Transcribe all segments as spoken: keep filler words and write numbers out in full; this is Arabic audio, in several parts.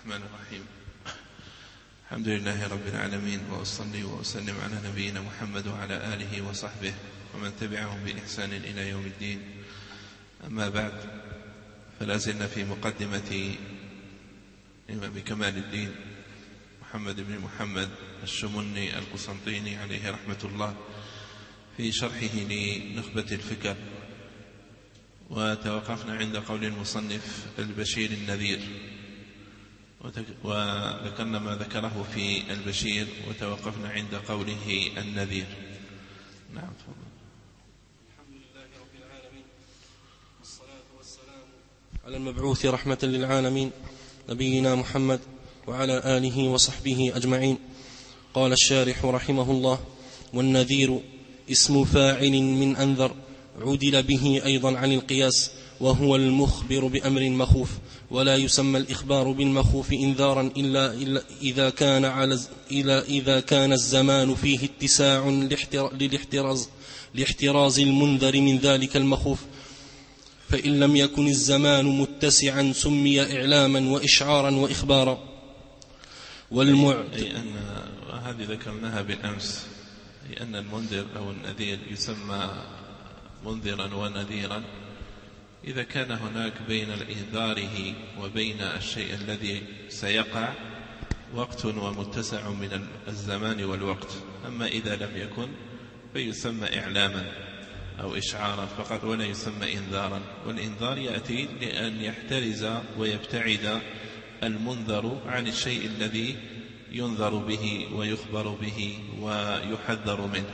الرحمن الرحيم. الحمد لله رب العالمين، وأصلي وأسلم على نبينا محمد وعلى آله وصحبه ومن تبعهم بإحسان إلى يوم الدين. أما بعد، فلا زلنا في مقدمة إمام كمال الدين محمد بن محمد الشمني القسنطيني عليه رحمة الله في شرحه لنخبة الفكر، وتوقفنا عند قول المصنف البشير النذير، وذكرنا ما ذكره في البشير، وتوقفنا عند قوله النذير. نعم، تفضل. الحمد لله رب العالمين، والصلاة والسلام على المبعوث رحمة للعالمين نبينا محمد وعلى آله وصحبه أجمعين. قال الشارح رحمه الله: والنذير اسم فاعل من أنذر، عدل به أيضا عن القياس، وهو المخبر بأمر مخوف، ولا يسمى الإخبار بالمخوف إنذارا إلا, إلا إذا كان على إلا إذا كان الزمان فيه اتساع للاحتراز لاحتراز المنذر من ذلك المخوف، فإن لم يكن الزمان متسعا سمي إعلاما وإشعارا وإخبارا. والمعت أي أن هذه ذكرناها بالأمس، أي أن المنذر أو النذير يسمى منذرا ونذيرا إذا كان هناك بين إنذاره وبين الشيء الذي سيقع وقت ومتسع من الزمان والوقت. أما إذا لم يكن فيسمى إعلاما أو إشعارا فقط، ولا يسمى إنذارا. والإنذار يأتي لأن يحترز ويبتعد المنذر عن الشيء الذي ينذر به ويخبر به ويحذر منه.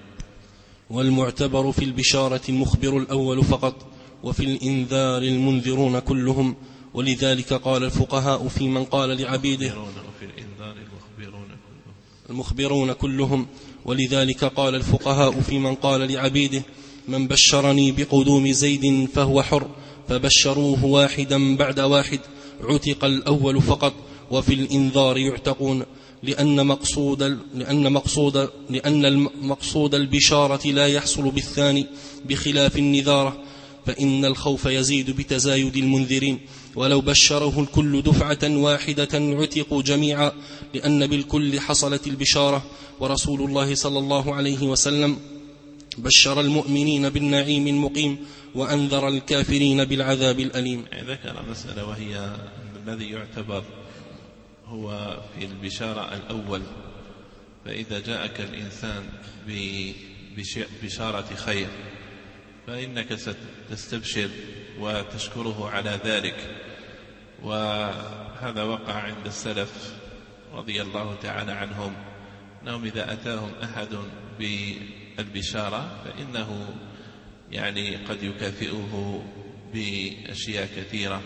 والمعتبر في البشارة المخبر الأول فقط، وفي الإنذار المنذرون كلهم. ولذلك قال الفقهاء في من قال لعبيده وفي الإنذار المخبرون كلهم المخبرون كلهم ولذلك قال الفقهاء في من قال لعبيده: من بشرني بقدوم زيد فهو حر، فبشروه واحدا بعد واحد، عتق الأول فقط. وفي الإنذار يعتقون، لأن مقصود لأن مقصود لأن المقصود البشارة لا يحصل بالثاني، بخلاف النذارة، فإن الخوف يزيد بتزايد المنذرين. ولو بشره الكل دفعة واحدة عتقوا جميعا، لأن بالكل حصلت البشارة. ورسول الله صلى الله عليه وسلم بشر المؤمنين بالنعيم المقيم، وأنذر الكافرين بالعذاب الأليم. ذكر مسألة، وهي الذي يعتبر هو في البشارة الأول. فإذا جاءك الإنسان ببشارة خير فإنك ستستبشر وتشكره على ذلك. وهذا وقع عند السلف رضي الله تعالى عنهم، أنهم إذا أتاهم أحد بالبشارة فإنه يعني قد يكافئه بأشياء كثيرة.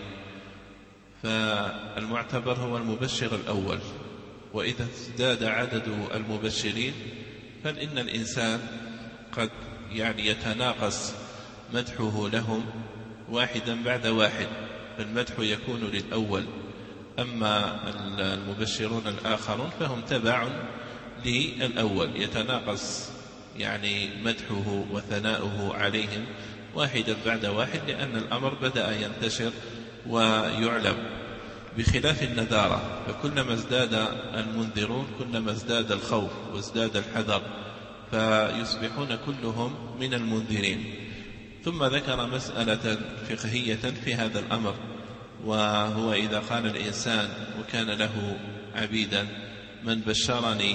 فالمعتبر هو المبشر الأول، وإذا ازداد عدد المبشرين فإن الإنسان قد يعني يتناقص مدحه لهم واحدا بعد واحد، فالمدح يكون للأول. أما المبشرون الآخرون فهم تبع للأول، يتناقص يعني مدحه وثناؤه عليهم واحدا بعد واحد، لأن الأمر بدأ ينتشر ويعلم. بخلاف النذارة، فكلما ازداد المنذرون كلما ازداد الخوف وازداد الحذر، فيصبحون كلهم من المنذرين. ثم ذكر مسألة فقهية في هذا الأمر، وهو إذا قال الإنسان وكان له عبيدا: من بشرني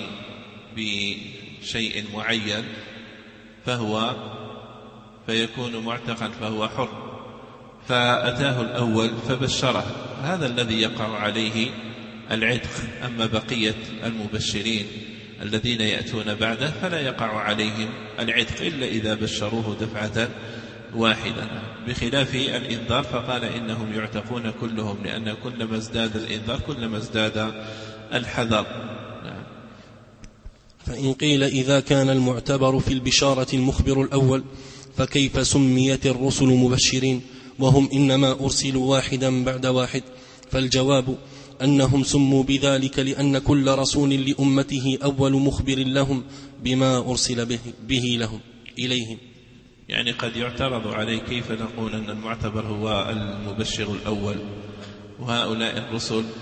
بشيء معين فهو فيكون معتقا فهو حر، فأتاه الأول فبشره، هذا الذي يقع عليه العتق. أما بقية المبشرين الذين يأتون بعده فلا يقع عليهم العتق إلا إذا بشروه دفعة واحدة، بخلاف الإنذار، فقال إنهم يعتقون كلهم، لأن كلما ازداد الإنذار كلما ازداد الحذر. نعم. فإن قيل إذا كان المعتبر في البشارة المخبر الأول، فكيف سميت الرسل مبشرين وهم إنما أرسلوا واحدا بعد واحد؟ فالجواب أنهم سموا بذلك لأن كل رسول لأمته أول مخبر لهم بما أرسل به, به لهم إليهم. يعني قد يعترض عليه كيف نقول أن المعتبر هو المبشر الأول، وهؤلاء الرسل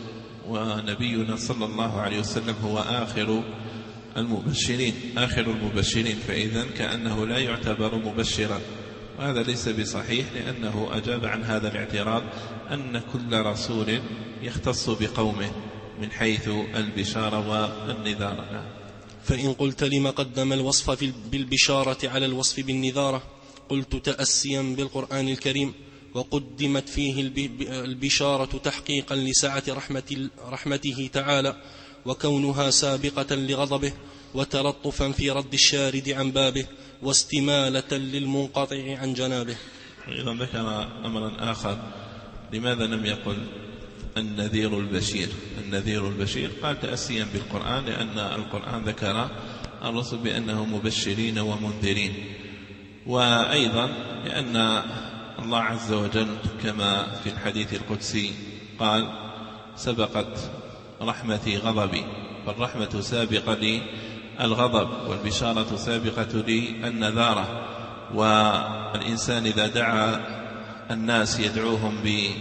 ونبينا صلى الله عليه وسلم هو آخر المبشرين آخر المبشرين فإذن كأنه لا يعتبر مبشرا، وهذا ليس بصحيح، لأنه أجاب عن هذا الاعتراض أن كل رسول يختص بقومه من حيث البشارة والنذارة. فإن قلت لما قدم الوصف بالبشارة على الوصف بالنذارة، قلت تأسيا بالقرآن الكريم، وقدمت فيه البشارة تحقيقا لسعة رحمته تعالى وكونها سابقة لغضبه، وتلطفا في رد الشارد عن بابه، واستمالة للمنقطع عن جنابه. إذا ذكر أمرا آخر، لماذا لم يقل النذير البشير؟ النذير البشير قال تأسيا بالقرآن، لأن القرآن ذكر الرسل بأنهم مبشرين ومنذرين، وأيضا لأن الله عز وجل كما في الحديث القدسي قال سبقت رحمتي غضبي، فالرحمة سابقة للغضب والبشارة سابقة للنذارة. والإنسان إذا دعا الناس يدعوهم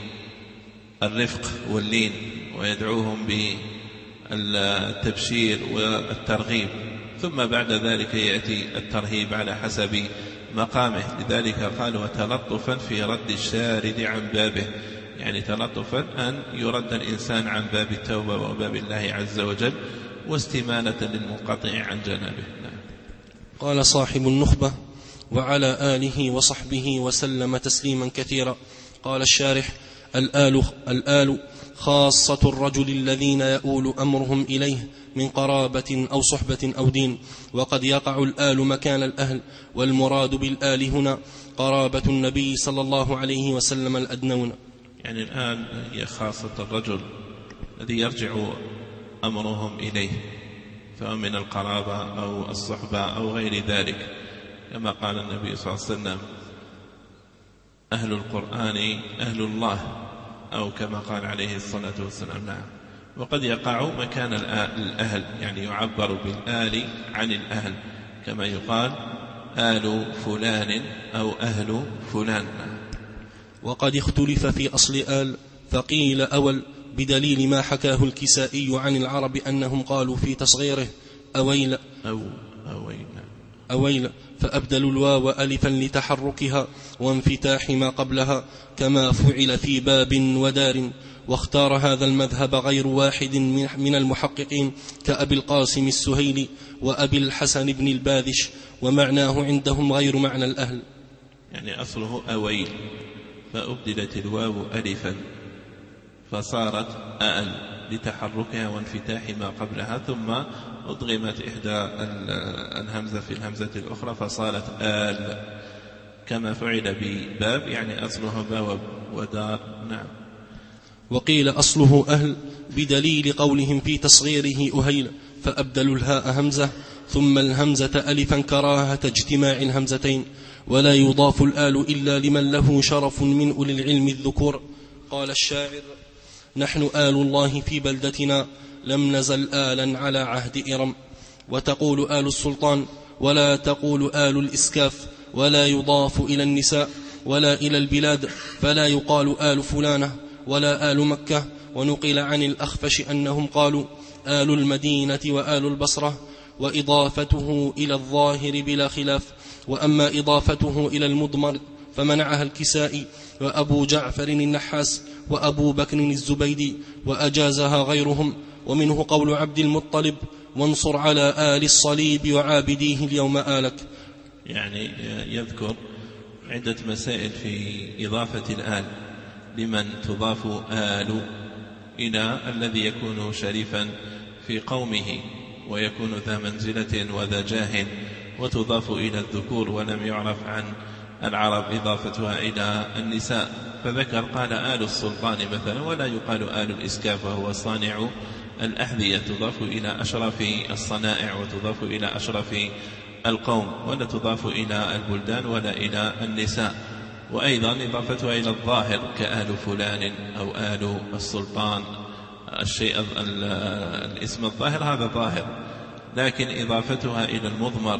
بالرفق واللين، ويدعوهم بالتبشير والترغيب، ثم بعد ذلك يأتي الترهيب على حسب مقامه. لذلك قال وتلطفا في رد الشارد عن بابه، يعني تلطفا أن يرد الإنسان عن باب التوبة وباب الله عز وجل، واستمانة للمنقطع عن جنابه. قال صاحب النخبة وعلى آله وصحبه وسلم تسليما كثيرا. قال الشارح الآل, الآل خاصة الرجل الذين يؤول أمرهم إليه من قرابة أو صحبة أو دين، وقد يقع الآل مكان الأهل، والمراد بالآل هنا قرابة النبي صلى الله عليه وسلم الأدنون. يعني الآن هي خاصة الرجل الذي يرجع أمرهم إليه، فهو من القرابة أو الصحبة أو غير ذلك، كما قال النبي صلى الله عليه وسلم أهل القرآن أهل الله، أو كما قال عليه الصلاة والسلام. نعم. وقد يقع مكان الأهل، يعني يعبر بالآل عن الأهل، كما يقال آل فلان أو أهل فلان. وقد اختلف في أصل آل، فقيل أول بدليل ما حكاه الكسائي عن العرب أنهم قالوا في تصغيره أويل أو أويل, أويل فأبدلوا الواو ألفا لتحركها وانفتاح ما قبلها، كما فعل في باب ودار. واختار هذا المذهب غير واحد من المحققين كأبي القاسم السهيلي وأبي الحسن بن الباذش، ومعناه عندهم غير معنى الأهل. يعني أصله أويل، فأبدلت الواو ألفا فصارت آل لتحركها وانفتاح ما قبلها، ثم أضغمت إحدى الهمزة في الهمزة الأخرى فصارت آل، كما فعل بباب، يعني أصله باب ودار. نعم. وقيل أصله أهل بدليل قولهم في تصغيره أهيل، فأبدلوا الهاء همزة ثم الهمزة ألفا كراهة اجتماع الهمزتين، ولا يضاف الآل إلا لمن له شرف من أولي العلم الذكور. قال الشاعر نحن آل الله في بلدتنا لم نزل آلا على عهد إرم. وتقول آل السلطان، ولا تقول آل الإسكاف، ولا يضاف إلى النساء ولا إلى البلاد، فلا يقال آل فلانة ولا آل مكة. ونقل عن الأخفش أنهم قالوا آل المدينة وآل البصرة، وإضافته إلى الظاهر بلا خلاف. وأما إضافته إلى المضمر فمنعها الكسائي وأبو جعفر النحاس وأبو بكر الزبيدي، وأجازها غيرهم. ومنه قول عبد المطلب وانصر على آل الصليب وعابديه اليوم آلك. يعني يذكر عدة مسائل في إضافة الآل، لمن تضاف آل إلى الذي يكون شريفا في قومه ويكون ذا منزلة وذا جاه، وتضاف إلى الذكور ولم يعرف عن العرب إضافتها إلى النساء. فذكر قال آل السلطان مثلا، ولا يقال آل الإسكاف وهو صانع الأحذية، تضاف إلى أشرف الصنائع وتضاف إلى أشرف القوم، ولا تضاف إلى البلدان ولا إلى النساء. وأيضا إضافتها إلى الظاهر كآل فلان أو آل السلطان، الشيء الاسم الظاهر هذا ظاهر، لكن إضافتها إلى المضمر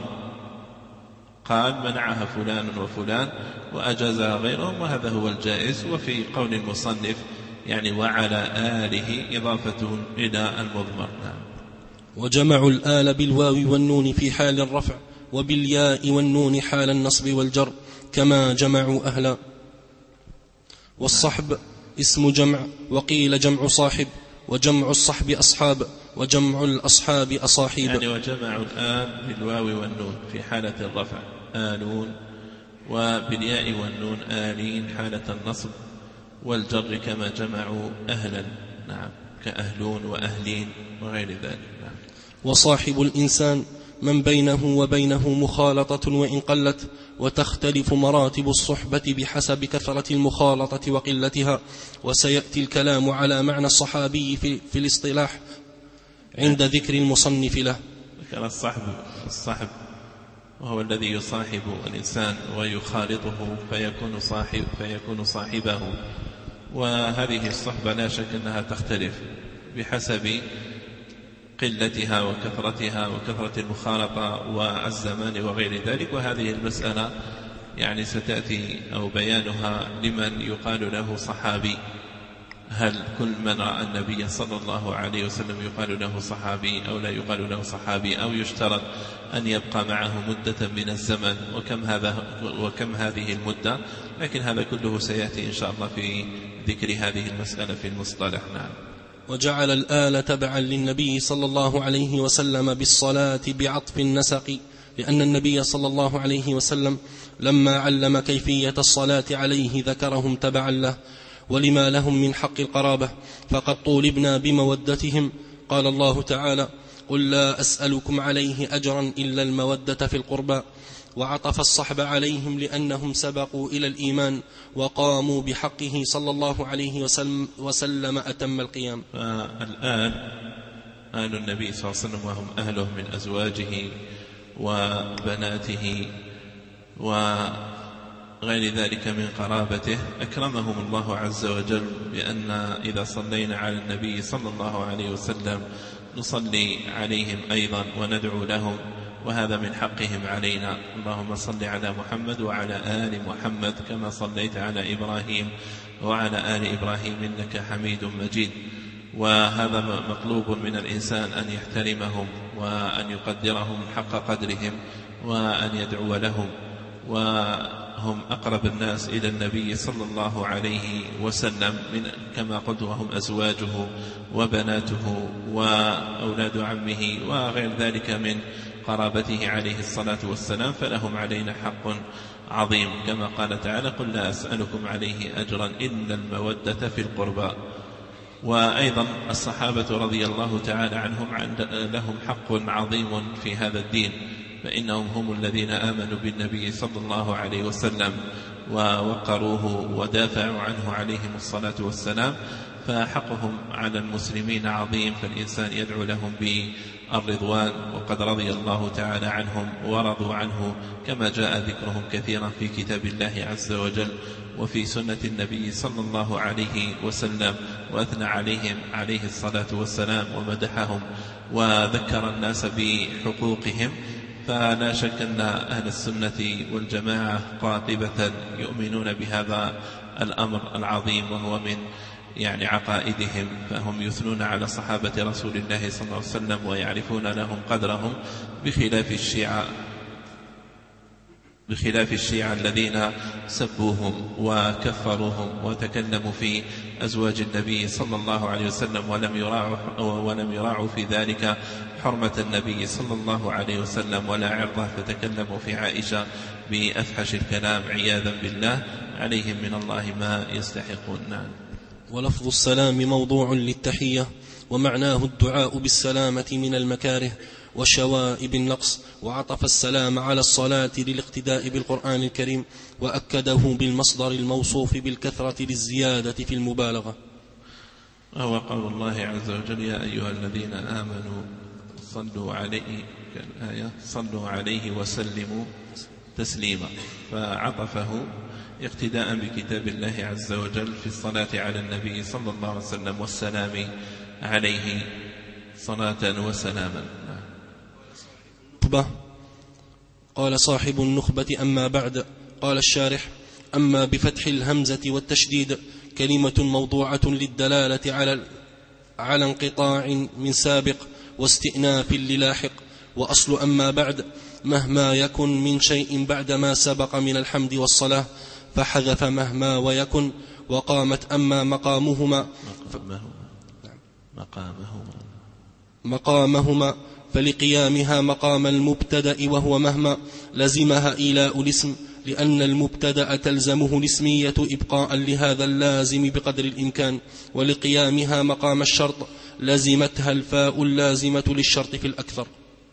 قال منعها فلان وفلان وأجازها غيرهم، وهذا هو الجائز. وفي قول المصنف يعني وعلى آله إضافة إلى المضمر. نعم. وجمعوا الآل بالواو والنون في حال الرفع وبالياء والنون حال النصب والجر كما جمعوا أهلا. والصحب اسم جمع، وقيل جمع صاحب، وجمع الصحب أصحاب، وجمع الأصحاب أصاحيب. يعني وجمعوا الآل بالواو والنون في حالة الرفع آلون، وبالياء والنون آلين حالة النصب والجر كما جمعوا أهلا. نعم، كأهلون وأهلين وغير ذلك. نعم. وصاحب الإنسان من بينه وبينه مخالطة وإن قلت، وتختلف مراتب الصحبة بحسب كثرة المخالطة وقلتها. وسيأتي الكلام على معنى الصحابي في, في الاصطلاح عند ذكر المصنف له. ذكر الصحب الصحب وهو الذي يصاحب الإنسان ويخالطه فيكون صاحب فيكون صاحبه. وهذه الصحبة لا شك أنها تختلف بحسب قلتها وكثرتها وكثرة المخالطة والزمان وغير ذلك. وهذه المسألة يعني ستأتي أو بيانها لمن يقال له صحابي. هل كل من رأى النبي صلى الله عليه وسلم يقال له صحابي أو لا يقال له صحابي، أو يشترط أن يبقى معه مدة من الزمن، وكم, هذا وكم هذه المدة. لكن هذا كله سيأتي إن شاء الله في ذكر هذه المسألة في المصطلح. نعم. وجعل الآل تبعا للنبي صلى الله عليه وسلم بالصلاة بعطف النسق، لأن النبي صلى الله عليه وسلم لما علم كيفية الصلاة عليه ذكرهم تبعا له ولما لهم من حق القرابة، فقد طولبنا بمودتهم. قال الله تعالى: قل لا أسألكم عليه أجرا إلا المودة في القربى. وعطف الصحب عليهم لأنهم سبقوا إلى الإيمان وقاموا بحقه صلى الله عليه وسلم, وسلم أتم القيام. فالآن آل النبي صلى الله عليه وسلم وهم أهله من أزواجه وبناته وغير ذلك من قرابته أكرمهم الله عز وجل بأن إذا صلينا على النبي صلى الله عليه وسلم نصلي عليهم أيضا وندعو لهم، وهذا من حقهم علينا. اللهم صل على محمد وعلى آل محمد كما صليت على إبراهيم وعلى آل إبراهيم إنك حميد مجيد. وهذا مطلوب من الإنسان أن يحترمهم وأن يقدرهم حق قدرهم وأن يدعو لهم، وهم أقرب الناس إلى النبي صلى الله عليه وسلم من كما قلت وهم أزواجه وبناته وأولاد عمه وغير ذلك من قرابته عليه الصلاة والسلام، فلهم علينا حق عظيم كما قال تعالى: قل لا أسألكم عليه أجرا إلا المودة في القربى. وأيضا الصحابة رضي الله تعالى عنهم لهم حق عظيم في هذا الدين، فإنهم هم الذين آمنوا بالنبي صلى الله عليه وسلم ووقروه ودافعوا عنه عليهم الصلاة والسلام، فحقهم على المسلمين عظيم، فالإنسان يدعو لهم بالرضوان، وقد رضي الله تعالى عنهم ورضوا عنه كما جاء ذكرهم كثيرا في كتاب الله عز وجل وفي سنة النبي صلى الله عليه وسلم، وأثنى عليهم عليه الصلاة والسلام ومدحهم وذكر الناس بحقوقهم. فلا شك أن أهل السنة والجماعة قاطبة يؤمنون بهذا الأمر العظيم وهو من يعني عقائدهم، فهم يثنون على صحابة رسول الله صلى الله عليه وسلم ويعرفون لهم قدرهم، بخلاف الشيعة بخلاف الشيعة الذين سبوهم وكفروهم وتكلموا في أزواج النبي صلى الله عليه وسلم ولم يراعوا, ولم يراعوا في ذلك حرمة النبي صلى الله عليه وسلم ولا عرضه، فتكلموا في عائشة بأفحش الكلام عياذا بالله، عليهم من الله ما يستحقون. نعم. ولفظ السلام موضوع للتحية، ومعناه الدعاء بالسلامة من المكاره وشوائب النقص، وعطف السلام على الصلاة للاقتداء بالقرآن الكريم، وأكده بالمصدر الموصوف بالكثرة للزيادة في المبالغة. وهو قول الله عز وجل: يا أيها الذين آمنوا صلوا عليه الآية صلوا عليه وسلموا تسليما، فعطفه اقتداء بكتاب الله عز وجل في الصلاة على النبي صلى الله عليه وسلم والسلام عليه صلاة وسلاما. قال صاحب النخبة: أما بعد. قال الشارح: أما بفتح الهمزة والتشديد كلمة موضوعة للدلالة على على انقطاع من سابق واستئناف للاحق. وأصل أما بعد مهما يكن من شيء بعد ما سبق من الحمد والصلاة، فحذف مهما ويكن وقامت أما مقامهما مقامهما مقامهما فلقيامها مقام المبتدأ وهو مهما لزمها إيلاء الاسم، لأن المبتدأ تلزمه الاسمية إبقاء لهذا اللازم بقدر الإمكان، ولقيامها مقام الشرط لزمتها الفاء اللازمة للشرط في الأكثر.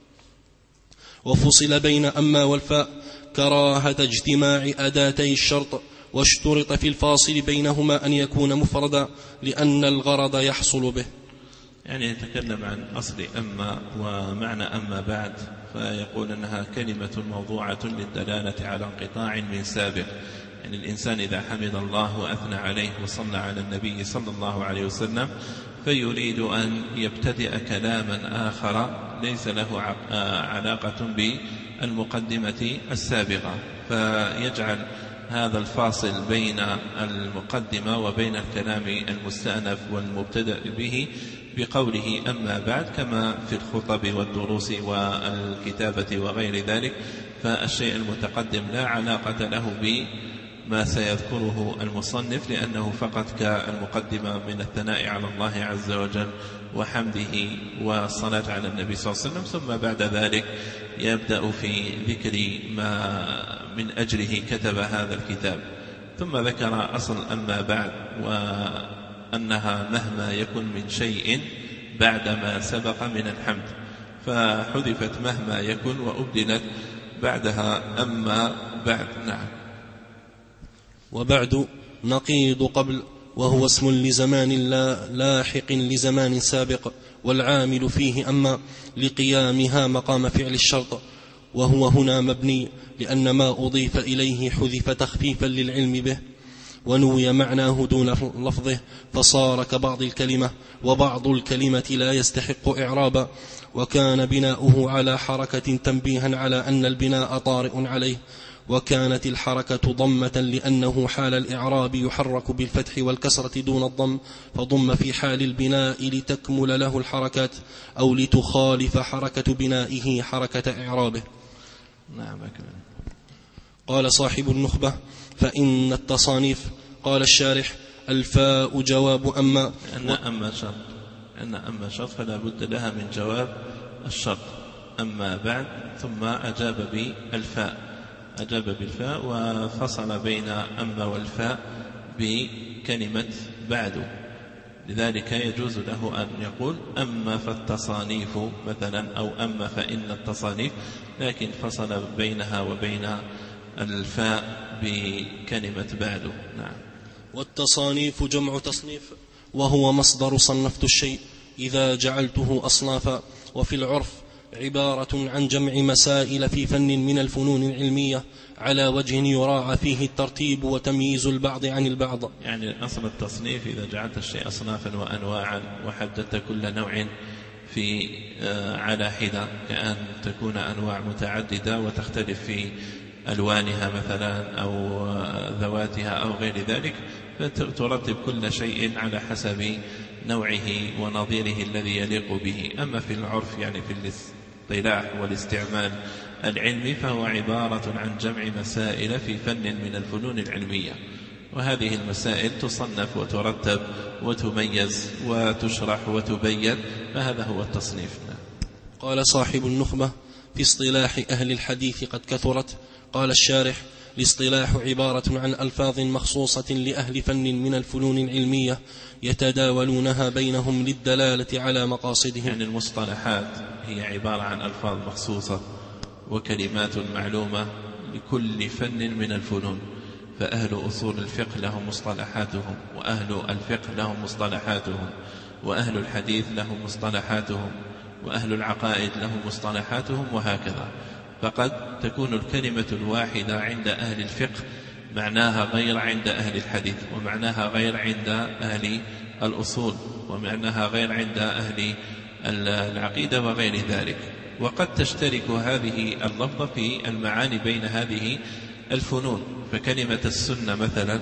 وفصل بين أما والفاء كراهة اجتماع أداتي الشرط، واشترط في الفاصل بينهما أن يكون مفردا لأن الغرض يحصل به. يعني يتكلم عن أصل أما ومعنى أما بعد، فيقول أنها كلمة موضوعة للدلالة على انقطاع من سابق. يعني الإنسان إذا حمد الله وأثنى عليه وصلى على النبي صلى الله عليه وسلم فيريد أن يبتدئ كلاما آخر ليس له علاقة بالمقدمة السابقة، فيجعل هذا الفاصل بين المقدمة وبين الكلام المستأنف والمبتدأ به بقوله أما بعد، كما في الخطب والدروس والكتابة وغير ذلك. فالشيء المتقدم لا علاقة له بما سيذكره المصنف، لأنه فقط كالمقدمة من الثناء على الله عز وجل وحمده والصلاة على النبي صلى الله عليه وسلم، ثم بعد ذلك يبدأ في ذكر ما من أجله كتب هذا الكتاب. ثم ذكر أصل أما بعد، وأنها مهما يكن من شيء بعدما سبق من الحمد، فحذفت مهما يكن وأبدلت بعدها أما بعد. نعم. وبعد نقيض قبل، وهو اسم لزمان لا لاحق لزمان سابق، والعامل فيه أما لقيامها مقام فعل الشرط، وهو هنا مبني لأن ما أضيف إليه حذف تخفيفا للعلم به، ونوي معناه دون لفظه، فصار كبعض الكلمة، وبعض الكلمة لا يستحق إعرابا، وكان بناؤه على حركة تنبيها على أن البناء طارئ عليه، وكانت الحركة ضمة لأنه حال الإعراب يحرك بالفتح والكسرة دون الضم، فضم في حال البناء لتكمل له الحركات أو لتخالف حركة بنائه حركة إعرابه. نعم. قال صاحب النخبة: فإن التصانيف. قال الشارح: الفاء جواب أما، أن أما شرط، أن أما شرط فلا بد لها من جواب الشرط. أما بعد ثم أجاب بالفاء، أجاب بالفاء وفصل بين أما والفاء بكلمة بعد، لذلك يجوز له أن يقول أما فالتصانيف مثلا، أو أما فإن التصانيف، لكن فصل بينها وبين الفاء بكلمة بعد. نعم. والتصانيف جمع تصنيف، وهو مصدر صنفت الشيء إذا جعلته أصنافا، وفي العرف عبارة عن جمع مسائل في فن من الفنون العلمية على وجه يراعى فيه الترتيب وتمييز البعض عن البعض. يعني أصل التصنيف إذا جعلت الشيء أصنافا وأنواعا وحددت كل نوع في على حدة، كأن تكون أنواع متعددة وتختلف في ألوانها مثلا أو ذواتها أو غير ذلك، فترتب كل شيء على حسب نوعه ونظيره الذي يليق به. أما في العرف يعني في الاصطلاح والاستعمال العلمي فهو عبارة عن جمع مسائل في فن من الفنون العلمية، وهذه المسائل تصنف وترتب وتميز وتشرح وتبين، فهذا هو التصنيف. قال صاحب النخبة: في اصطلاح أهل الحديث قد كثرت. قال الشارح: الاصطلاح عبارة عن ألفاظ مخصوصة لأهل فن من الفنون العلمية يتداولونها بينهم للدلالة على مقاصدهم. يعني المصطلحات هي عبارة عن ألفاظ مخصوصة وكلمات معلومة لكل فن من الفنون، فأهل أصول الفقه لهم مصطلحاتهم، وأهل الفقه لهم مصطلحاتهم، وأهل الحديث لهم مصطلحاتهم، وأهل العقائد لهم مصطلحاتهم، وهكذا. فقد تكون الكلمة الواحدة عند أهل الفقه معناها غير عند أهل الحديث، ومعناها غير عند أهل الأصول، ومعناها غير عند أهل العقيدة وغير ذلك. وقد تشترك هذه اللفظة في المعاني بين هذه الفنون، فكلمة السنة مثلا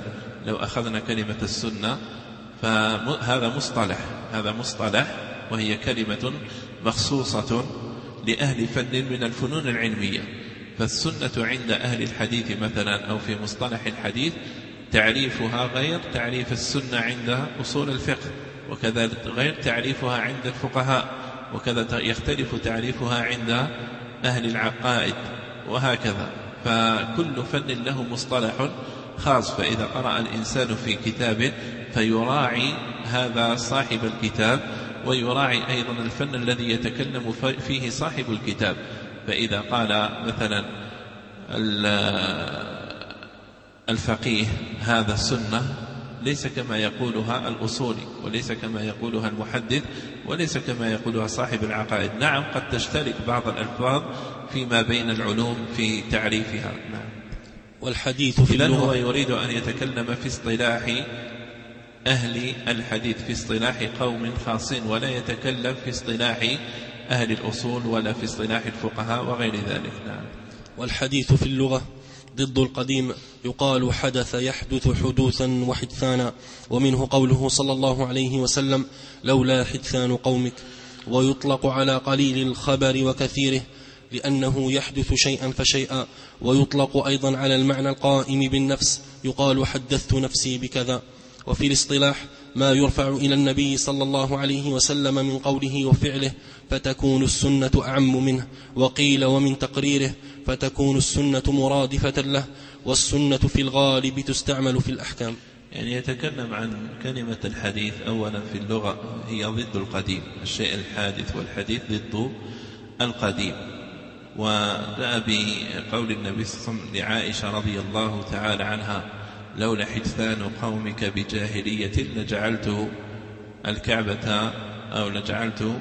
لو أخذنا كلمة السنة فهذا مصطلح هذا مصطلح وهي كلمة مخصوصة لأهل فن من الفنون العلمية. فالسنة عند أهل الحديث مثلا أو في مصطلح الحديث تعريفها غير تعريف السنة عند أصول الفقه، وكذلك غير تعريفها عند الفقهاء، وكذا يختلف تعريفها عند أهل العقائد، وهكذا. فكل فن له مصطلح خاص. فإذا قرأ الإنسان في كتاب فيراعي هذا صاحب الكتاب، ويراعي أيضا الفن الذي يتكلم فيه صاحب الكتاب. فإذا قال مثلا الفقيه هذا السنة ليس كما يقولها الأصولي، وليس كما يقولها المحدث، وليس كما يقولها صاحب العقائد. نعم قد تشترك بعض الألفاظ فيما بين العلوم في تعريفها. نعم. والحديث في اللغة، هو يريد أن يتكلم في اصطلاح أهل الحديث، في اصطلاح قوم خاصين، ولا يتكلم في اصطلاح أهل الأصول ولا في اصطلاح الفقهاء وغير ذلك. نعم. والحديث في اللغة ضد القديم، يقال حدث يحدث حدوثا وحدثانا، ومنه قوله صلى الله عليه وسلم لولا حدثان قومك. ويطلق على قليل الخبر وكثيره لأنه يحدث شيئا فشيئا. ويطلق أيضا على المعنى القائم بالنفس، يقال حدثت نفسي بكذا. وفي الاصطلاح ما يرفع إلى النبي صلى الله عليه وسلم من قوله وفعله فتكون السنة أعم منه. وقيل ومن تقريره فتكون السنة مرادفة له. والسنة في الغالب تستعمل في الأحكام. يعني يتكلم عن كلمة الحديث أولا في اللغة هي ضد القديم، الشيء الحادث والحديث ضد القديم. وجاء بقول النبي صلى الله عليه وسلم لعائشة رضي الله تعالى عنها لولا حدثان قومك بجاهلية لجعلت الكعبة أو لجعلت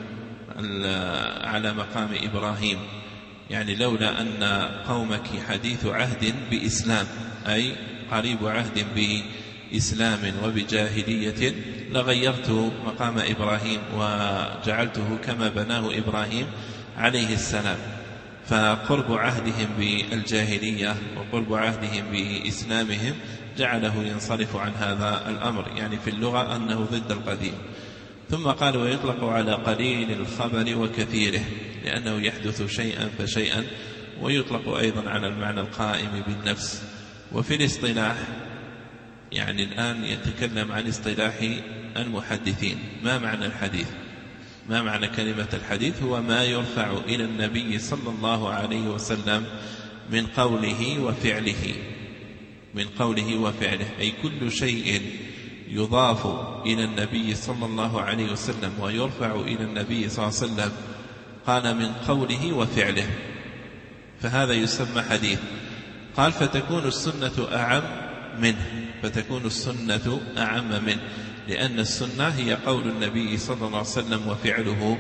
على مقام إبراهيم، يعني لولا أن قومك حديث عهد بإسلام أي قريب عهد بإسلام وبجاهلية لغيرت مقام إبراهيم وجعلته كما بناه إبراهيم عليه السلام. فقرب عهدهم بالجاهلية وقرب عهدهم بإسلامهم جعله ينصرف عن هذا الأمر، يعني في اللغة أنه ضد القديم. ثم قال ويطلق على قليل الخبر وكثيره لأنه يحدث شيئا فشيئا. ويطلق أيضا على المعنى القائم بالنفس. وفي الاصطلاح يعني الآن يتكلم عن اصطلاح المحدثين. ما معنى الحديث؟ ما معنى كلمة الحديث؟ هو ما يرفع إلى النبي صلى الله عليه وسلم من قوله وفعله، من قوله وفعله، أي كل شيء يضاف إلى النبي صلى الله عليه وسلم ويرفع إلى النبي صلى الله عليه وسلم قال من قوله وفعله، فهذا يسمى حديث. قال فتكون السنة أعم منه، فتكون السنة أعم منه، لأن السنة هي قول النبي صلى الله عليه وسلم وفعله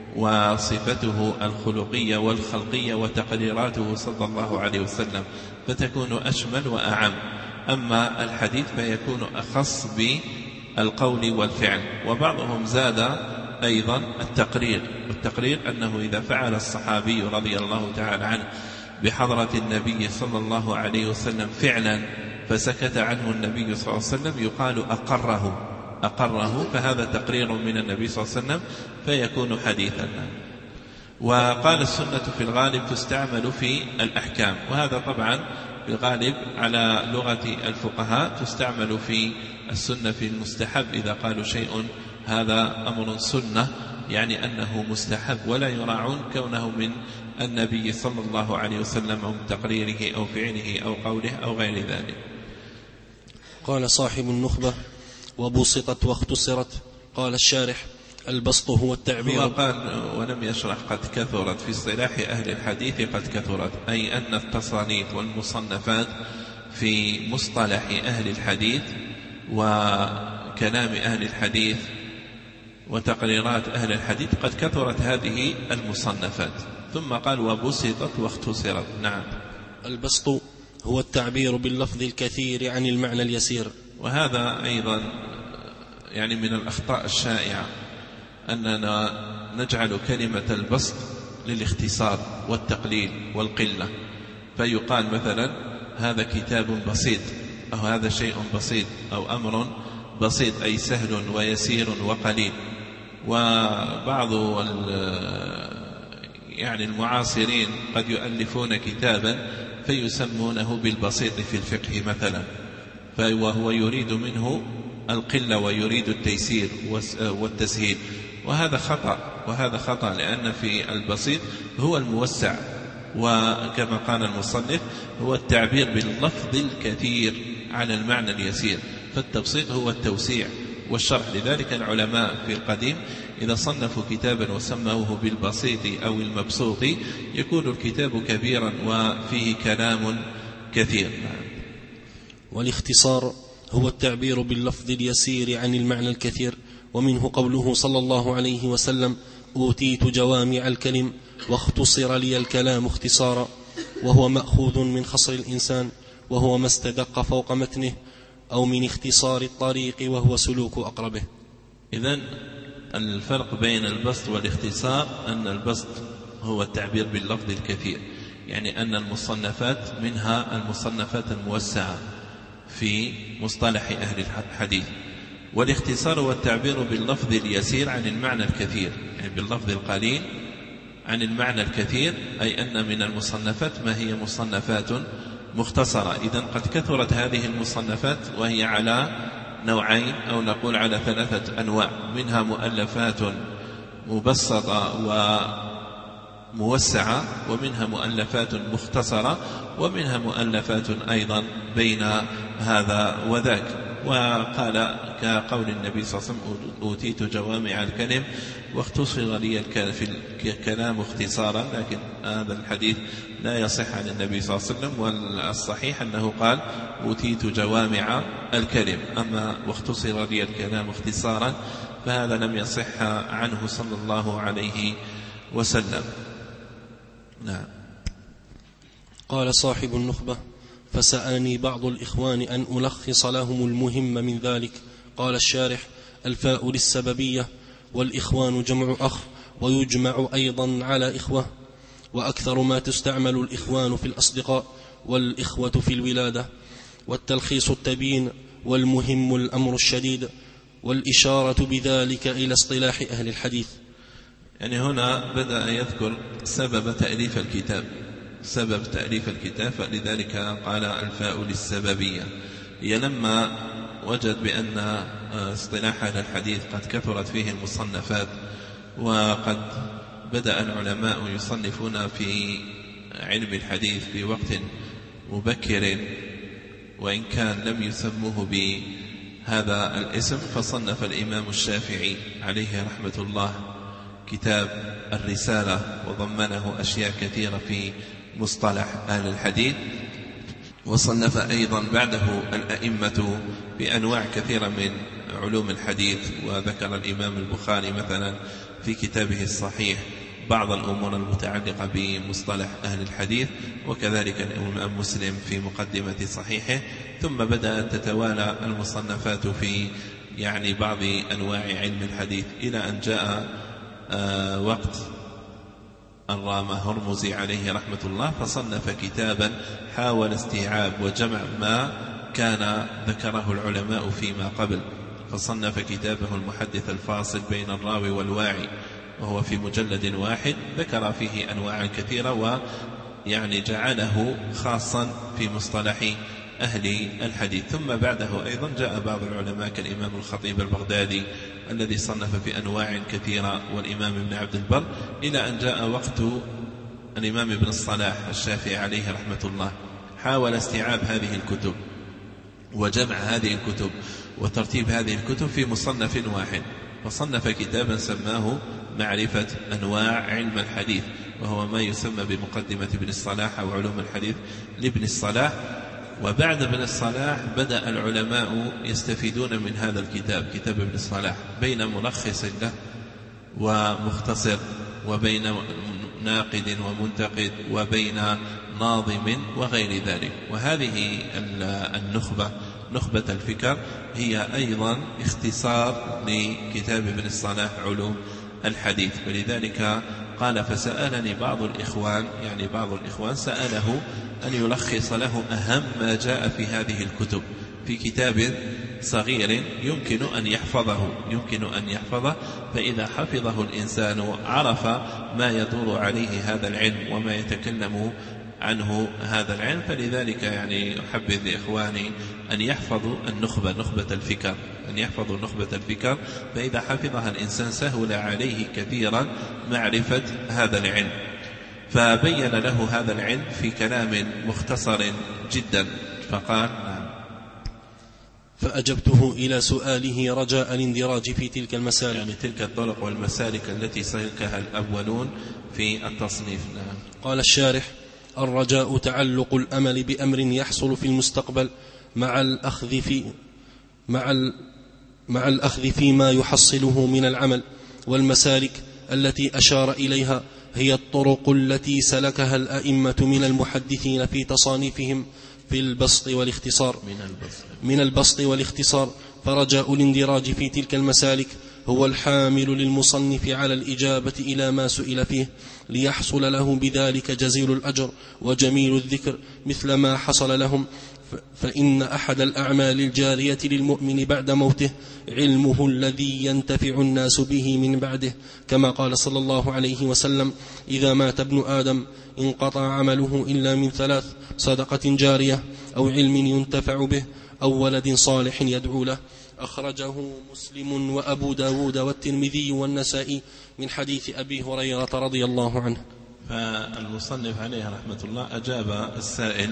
وصفته الخلقية والخلقية وتقريراته صلى الله عليه وسلم، فتكون أشمل وأعم. أما الحديث فيكون أخص بالقول والفعل. وبعضهم زاد أيضا التقرير، والتقرير أنه إذا فعل الصحابي رضي الله تعالى عنه بحضرة النبي صلى الله عليه وسلم فعلا فسكت عنه النبي صلى الله عليه وسلم يقال أقره أقره فهذا تقرير من النبي صلى الله عليه وسلم فيكون حديثا. وقال السنة في الغالب تستعمل في الأحكام، وهذا طبعا بالغالب على لغة الفقهاء تستعمل في السنة في المستحب. إذا قالوا شيء هذا أمر سنة يعني أنه مستحب، ولا يراعون كونه من النبي صلى الله عليه وسلم أو من تقريره أو فعله أو قوله أو غير ذلك. قال صاحب النخبة وبسطت واختصرت. قال الشارح البسط هو التعبير. وقال ولم يشرح قد كثرت في اصطلاح أهل الحديث، قد كثرت أي أن التصانيف والمصنفات في مصطلح أهل الحديث وكلام أهل الحديث وتقريرات أهل الحديث قد كثرت هذه المصنفات. ثم قال وبسطت واختصرت. نعم. البسط هو التعبير باللفظ الكثير عن المعنى اليسير. وهذا أيضا يعني من الأخطاء الشائعة أننا نجعل كلمة البسط للاختصار والتقليل والقلة، فيقال مثلا هذا كتاب بسيط أو هذا شيء بسيط أو أمر بسيط أي سهل ويسير وقليل. وبعض يعني المعاصرين قد يؤلفون كتابا فيسمونه بالبسيط في الفقه مثلا، وهو يريد منه القلة ويريد التيسير والتسهيل، وهذا خطأ وهذا خطأ لأن في البسيط هو الموسع، وكما قال المصنف هو التعبير باللفظ الكثير على المعنى اليسير، فالتبسيط هو التوسيع والشرح. لذلك العلماء في القديم إذا صنفوا كتابا وسموه بالبسيط أو المبسوط يكون الكتاب كبيرا وفيه كلام كثير. والاختصار هو التعبير باللفظ اليسير عن المعنى الكثير، ومنه قوله صلى الله عليه وسلم: أوتيت جوامع الكلم واختصر لي الكلام اختصارا، وهو مأخوذ من خصر الإنسان وهو ما استدق فوق متنه، أو من اختصار الطريق وهو سلوك أقربه. إذن الفرق بين البسط والاختصار أن البسط هو التعبير باللفظ الكثير، يعني أن المصنفات منها المصنفات الموسعة في مصطلح أهل الحديث، والاختصار هو التعبير باللفظ اليسير عن المعنى الكثير، يعني باللفظ القليل عن المعنى الكثير، أي أن من المصنفات ما هي مصنفات مختصرة. إذن قد كثرت هذه المصنفات وهي على نوعين أو نقول على ثلاثة أنواع، منها مؤلفات مبسطة وموسعة، ومنها مؤلفات مختصرة، ومنها مؤلفات أيضا بين هذا وذاك. وقال كقول النبي صلى الله عليه وسلم: أوتيت جوامع الكلم واختصر لي في الكلام اختصارا، لكن هذا الحديث لا يصح عن النبي صلى الله عليه وسلم، والصحيح أنه قال: أوتيت جوامع الكلم. أما واختصر لي الكلام اختصارا فهذا لم يصح عنه صلى الله عليه وسلم. نعم. قال صاحب النخبة: فسألني بعض الإخوان أن ألخص لهم المهم من ذلك. قال الشارح: الفاء للسببية، والإخوان جمع أخ، ويجمع أيضا على إخوة، وأكثر ما تستعمل الإخوان في الأصدقاء، والإخوة في الولادة. والتلخيص التبيين، والمهم الأمر الشديد، والإشارة بذلك إلى اصطلاح أهل الحديث. يعني هنا بدأ يذكر سبب تأليف الكتاب، سبب تأليف الكتاب، فلذلك قال الفاء للسببية. هي لما وجد بأن اصطلاح أهل الحديث قد كثرت فيه المصنفات، وقد بدأ العلماء يصنفون في علم الحديث في وقت مبكر وإن كان لم يسموه بهذا الاسم، فصنف الإمام الشافعي عليه رحمة الله كتاب الرسالة وضمنه أشياء كثيرة في مصطلح أهل الحديث، وصنف أيضا بعده الأئمة بأنواع كثيرة من علوم الحديث. وذكر الإمام البخاري مثلا في كتابه الصحيح بعض الأمور المتعلقة بمصطلح أهل الحديث، وكذلك الإمام مسلم في مقدمة صحيحه. ثم بدأت تتوالى المصنفات في يعني بعض أنواع علم الحديث، إلى أن جاء آه وقت الرامة هرمزي عليه رحمة الله، فصنف كتابا حاول استيعاب وجمع ما كان ذكره العلماء فيما قبل، فصنف كتابه المحدث الفاصل بين الراوي والواعي، وهو في مجلد واحد ذكر فيه أنواع كثيرة، ويعني جعله خاصا في مصطلح أهل الحديث. ثم بعده أيضا جاء بعض العلماء كالإمام الخطيب البغدادي الذي صنف في أنواع كثيرة، والإمام ابن عبد البر، إلى أن جاء وقت الإمام ابن الصلاح الشافعي عليه رحمة الله، حاول استيعاب هذه الكتب وجمع هذه الكتب وترتيب هذه الكتب في مصنف واحد، فصنف كتابا سماه معرفة أنواع علم الحديث، وهو ما يسمى بمقدمة ابن الصلاح أو علوم الحديث لابن الصلاح. وبعد ابن الصلاح بدأ العلماء يستفيدون من هذا الكتاب، كتاب ابن الصلاح، بين ملخص له ومختصر، وبين ناقد ومنتقد، وبين ناظم وغير ذلك. وهذه النخبة، نخبة الفكر، هي أيضا اختصار لكتاب ابن الصلاح علوم الحديث. فلذلك قال: فسألني بعض الإخوان، يعني بعض الإخوان سأله أن يلخص له أهم ما جاء في هذه الكتب، في كتاب صغير يمكن أن يحفظه يمكن أن يحفظه فإذا حفظه الإنسان عرف ما يدور عليه هذا العلم وما يتكلم عنه هذا العلم. فلذلك يعني أحبذ لإخواني أن يحفظوا النخبة نخبة الفكر أن يحفظوا نخبة الفكر فإذا حفظها الإنسان سهل عليه كثيرا معرفة هذا العلم. فبين له هذا العلم في كلام مختصر جدا فقال نعم. فأجبته إلى سؤاله رجاء الاندراج في تلك المسالك، يعني تلك الطرق والمسالك التي سلكها الأولون في التصنيف. نعم. قال الشارح: الرجاء تعلق الأمل بأمر يحصل في المستقبل مع الأخذ في مع ال مع الأخذ فيما يحصله من العمل. والمسالك التي أشار إليها هي الطرق التي سلكها الأئمة من المحدثين في تصانيفهم في البسط والاختصار من البسط, من البسط والاختصار. فرجاء الاندراج في تلك المسالك هو الحامل للمصنف على الإجابة إلى ما سئل فيه ليحصل له بذلك جزيل الأجر وجميل الذكر مثل ما حصل لهم. فإن أحد الأعمال الجارية للمؤمن بعد موته علمه الذي ينتفع الناس به من بعده، كما قال صلى الله عليه وسلم: إذا مات ابن آدم انقطع عمله إلا من ثلاث: صدقة جارية أو علم ينتفع به أو ولد صالح يدعو له. أخرجه مسلم وأبو داود والترمذي والنسائي من حديث أبي هريرة رضي الله عنه. فالمصنف عليه رحمة الله أجاب السائل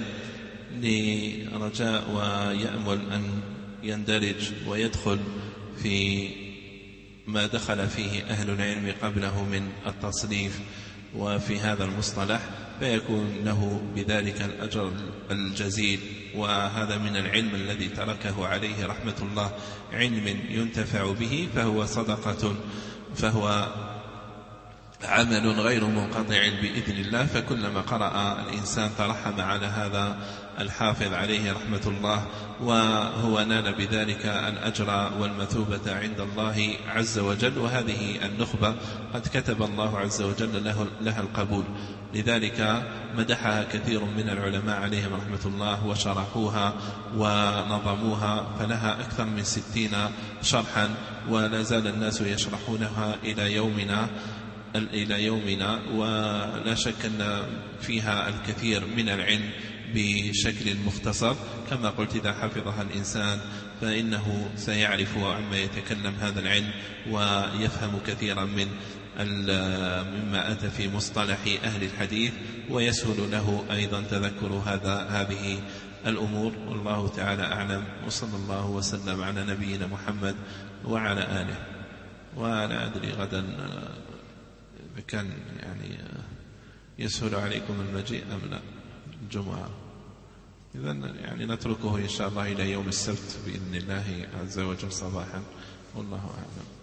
لرجاء ويأمل أن يندرج ويدخل في ما دخل فيه أهل العلم قبله من التصنيف وفي هذا المصطلح فيكون له بذلك الأجر الجزيل. وهذا من العلم الذي تركه عليه رحمة الله، علم ينتفع به، فهو صدقة، فهو عمل غير منقطع بإذن الله. فكلما قرأ الإنسان ترحم على هذا الحافظ عليه رحمة الله، وهو نال بذلك الأجر والمثوبة عند الله عز وجل. وهذه النخبة قد كتب الله عز وجل له لها القبول، لذلك مدحها كثير من العلماء عليهم رحمة الله وشرحوها ونظموها، فلها أكثر من ستين شرحا ولا زال الناس يشرحونها إلى يومنا إلى يومنا ولا شك أن فيها الكثير من العلم بشكل مختصر. كما قلت إذا حفظها الإنسان فإنه سيعرف عما يتكلم هذا العلم ويفهم كثيرا من مما أتى في مصطلح أهل الحديث، ويسهل له أيضا تذكر هذا هذه الأمور. والله تعالى أعلم، وصلى الله وسلم على نبينا محمد وعلى آله. ولا أدري غدا كان يعني يسهل عليكم المجيء أم لا الجمعة، إذن يعني نتركه إن شاء الله إلى يوم السبت بإذن الله عز وجل صباحا، والله أعلم.